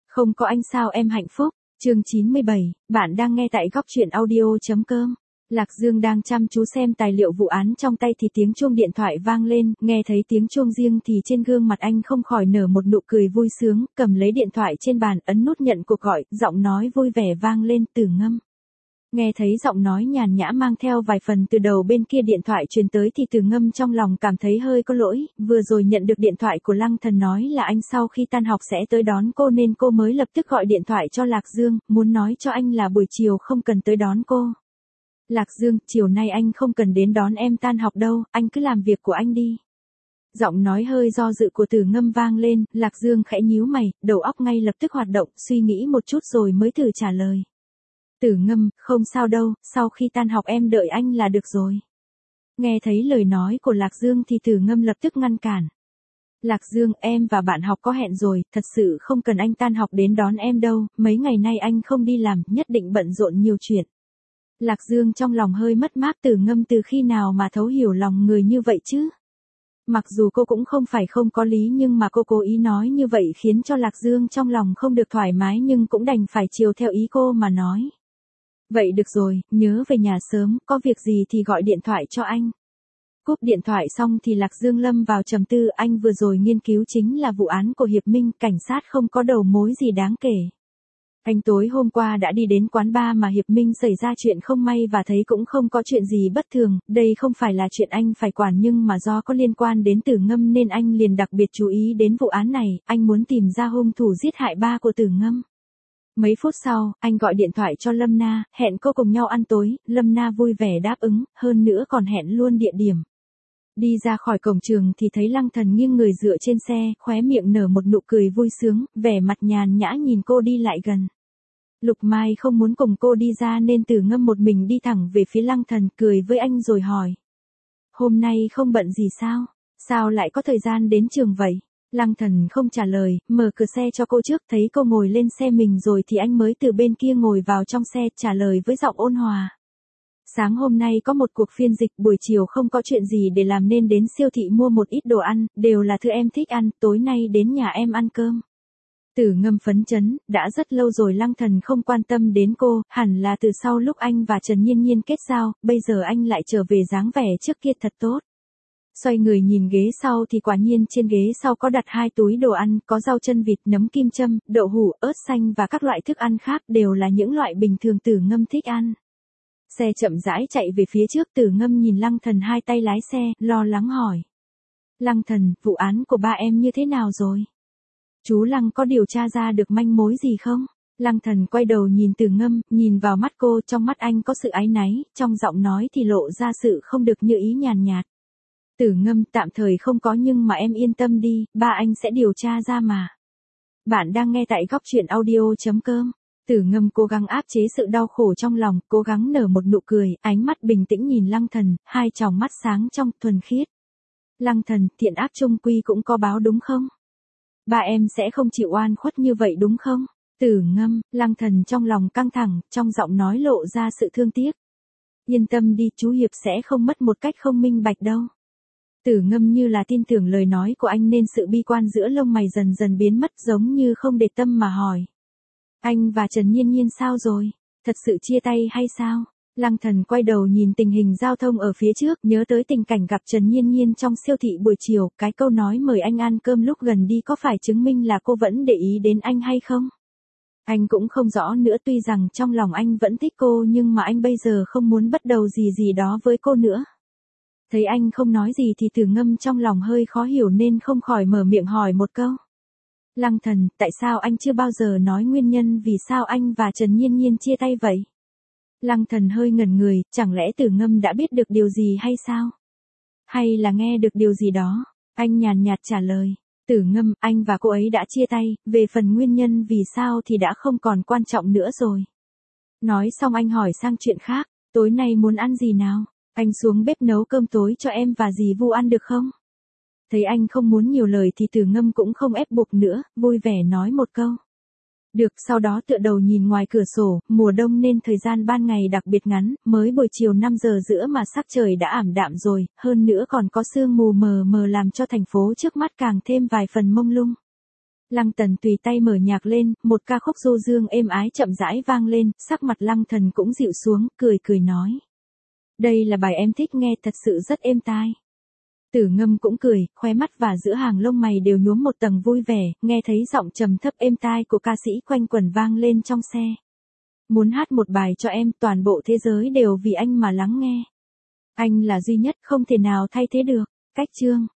Không có anh sao em hạnh phúc. Chương 97, bạn đang nghe tại góc truyện audio.com. Lạc Dương đang chăm chú xem tài liệu vụ án trong tay thì tiếng chuông điện thoại vang lên, nghe thấy tiếng chuông riêng thì trên gương mặt anh không khỏi nở một nụ cười vui sướng, cầm lấy điện thoại trên bàn ấn nút nhận cuộc gọi, giọng nói vui vẻ vang lên từ Ngâm. Nghe thấy giọng nói nhàn nhã mang theo vài phần từ đầu bên kia điện thoại truyền tới thì Từ Ngâm trong lòng cảm thấy hơi có lỗi, vừa rồi nhận được điện thoại của Lăng Thần nói là anh sau khi tan học sẽ tới đón cô nên cô mới lập tức gọi điện thoại cho Lạc Dương, muốn nói cho anh là buổi chiều không cần tới đón cô. Lạc Dương, chiều nay anh không cần đến đón em tan học đâu, anh cứ làm việc của anh đi. Giọng nói hơi do dự của Từ Ngâm vang lên, Lạc Dương khẽ nhíu mày, đầu óc ngay lập tức hoạt động, suy nghĩ một chút rồi mới thử trả lời. Từ Ngâm, không sao đâu, sau khi tan học em đợi anh là được rồi. Nghe thấy lời nói của Lạc Dương thì Từ Ngâm lập tức ngăn cản. Lạc Dương, em và bạn học có hẹn rồi, thật sự không cần anh tan học đến đón em đâu, mấy ngày nay anh không đi làm, nhất định bận rộn nhiều chuyện. Lạc Dương trong lòng hơi mất mát, Từ Ngâm từ khi nào mà thấu hiểu lòng người như vậy chứ? Mặc dù cô cũng không phải không có lý nhưng mà cô cố ý nói như vậy khiến cho Lạc Dương trong lòng không được thoải mái nhưng cũng đành phải chiều theo ý cô mà nói. Vậy được rồi, nhớ về nhà sớm, có việc gì thì gọi điện thoại cho anh. Cúp điện thoại xong thì Lạc Dương lâm vào trầm tư, anh vừa rồi nghiên cứu chính là vụ án của Hiệp Minh, cảnh sát không có đầu mối gì đáng kể. Anh tối hôm qua đã đi đến quán bar mà Hiệp Minh xảy ra chuyện không may và thấy cũng không có chuyện gì bất thường, đây không phải là chuyện anh phải quản nhưng mà do có liên quan đến Từ Ngâm nên anh liền đặc biệt chú ý đến vụ án này, anh muốn tìm ra hung thủ giết hại ba của Từ Ngâm. Mấy phút sau, anh gọi điện thoại cho Lâm Na, hẹn cô cùng nhau ăn tối, Lâm Na vui vẻ đáp ứng, hơn nữa còn hẹn luôn địa điểm. Đi ra khỏi cổng trường thì thấy Lăng Thần nghiêng người dựa trên xe, khóe miệng nở một nụ cười vui sướng, vẻ mặt nhàn nhã nhìn cô đi lại gần. Lục Mai không muốn cùng cô đi ra nên Từ Ngâm một mình đi thẳng về phía Lăng Thần, cười với anh rồi hỏi. Hôm nay không bận gì sao? Sao lại có thời gian đến trường vậy? Lăng Thần không trả lời, mở cửa xe cho cô trước, thấy cô ngồi lên xe mình rồi thì anh mới từ bên kia ngồi vào trong xe, trả lời với giọng ôn hòa. Sáng hôm nay có một cuộc phiên dịch, buổi chiều không có chuyện gì để làm nên đến siêu thị mua một ít đồ ăn, đều là thứ em thích ăn, tối nay đến nhà em ăn cơm. Từ Ngâm phấn chấn, đã rất lâu rồi Lăng Thần không quan tâm đến cô, hẳn là từ sau lúc anh và Trần Nhiên Nhiên kết giao, bây giờ anh lại trở về dáng vẻ trước kia thật tốt. Xoay người nhìn ghế sau thì quả nhiên trên ghế sau có đặt 2 túi đồ ăn, có rau chân vịt, nấm kim châm, đậu hũ, ớt xanh và các loại thức ăn khác đều là những loại bình thường Từ Ngâm thích ăn. Xe chậm rãi chạy về phía trước, Từ Ngâm nhìn Lăng Thần hai tay lái xe, lo lắng hỏi. Lăng Thần, vụ án của ba em như thế nào rồi? Chú Lăng có điều tra ra được manh mối gì không? Lăng Thần quay đầu nhìn Từ Ngâm, nhìn vào mắt cô, trong mắt anh có sự áy náy, trong giọng nói thì lộ ra sự không được như ý nhàn nhạt. Từ Ngâm, tạm thời không có nhưng mà em yên tâm đi, ba anh sẽ điều tra ra mà. Bạn đang nghe tại góc truyện audio.com. Từ Ngâm cố gắng áp chế sự đau khổ trong lòng, cố gắng nở một nụ cười, ánh mắt bình tĩnh nhìn Lăng Thần, hai tròng mắt sáng trong, thuần khiết. Lăng Thần, thiện ác chung quy cũng có báo đúng không? Ba em sẽ không chịu oan khuất như vậy đúng không? Từ Ngâm, Lăng Thần trong lòng căng thẳng, trong giọng nói lộ ra sự thương tiếc. Yên tâm đi, chú Hiệp sẽ không mất một cách không minh bạch đâu. Từ Ngâm như là tin tưởng lời nói của anh nên sự bi quan giữa lông mày dần dần biến mất, giống như không để tâm mà hỏi. Anh và Trần Nhiên Nhiên sao rồi? Thật sự chia tay hay sao? Lăng Thần quay đầu nhìn tình hình giao thông ở phía trước, nhớ tới tình cảnh gặp Trần Nhiên Nhiên trong siêu thị buổi chiều, cái câu nói mời anh ăn cơm lúc gần đi có phải chứng minh là cô vẫn để ý đến anh hay không? Anh cũng không rõ nữa, tuy rằng trong lòng anh vẫn thích cô nhưng mà anh bây giờ không muốn bắt đầu gì đó với cô nữa. Thấy anh không nói gì thì Từ Ngâm trong lòng hơi khó hiểu nên không khỏi mở miệng hỏi một câu. Lăng Thần, tại sao anh chưa bao giờ nói nguyên nhân vì sao anh và Trần Nhiên Nhiên chia tay vậy? Lăng Thần hơi ngẩn người, chẳng lẽ Từ Ngâm đã biết được điều gì hay sao? Hay là nghe được điều gì đó? Anh nhàn nhạt trả lời. Từ Ngâm, anh và cô ấy đã chia tay, về phần nguyên nhân vì sao thì đã không còn quan trọng nữa rồi. Nói xong anh hỏi sang chuyện khác, tối nay muốn ăn gì nào? Anh xuống bếp nấu cơm tối cho em và dì Vu ăn được không? Thấy anh không muốn nhiều lời thì Từ Ngâm cũng không ép buộc nữa, vui vẻ nói một câu. Được, sau đó tựa đầu nhìn ngoài cửa sổ, mùa đông nên thời gian ban ngày đặc biệt ngắn, mới buổi chiều 5 giờ rưỡi mà sắc trời đã ảm đạm rồi, hơn nữa còn có sương mù mờ mờ làm cho thành phố trước mắt càng thêm vài phần mông lung. Lăng Tần tùy tay mở nhạc lên, một ca khúc du dương êm ái chậm rãi vang lên, sắc mặt Lăng Thần cũng dịu xuống, cười cười nói. Đây là bài em thích nghe, thật sự rất êm tai. Tử Ngâm cũng cười, khóe mắt và giữa hàng lông mày đều nhuốm một tầng vui vẻ, nghe thấy giọng trầm thấp êm tai của ca sĩ quanh quẩn vang lên trong xe. Muốn hát một bài cho em, toàn bộ thế giới đều vì anh mà lắng nghe. Anh là duy nhất, không thể nào thay thế được. Cách chương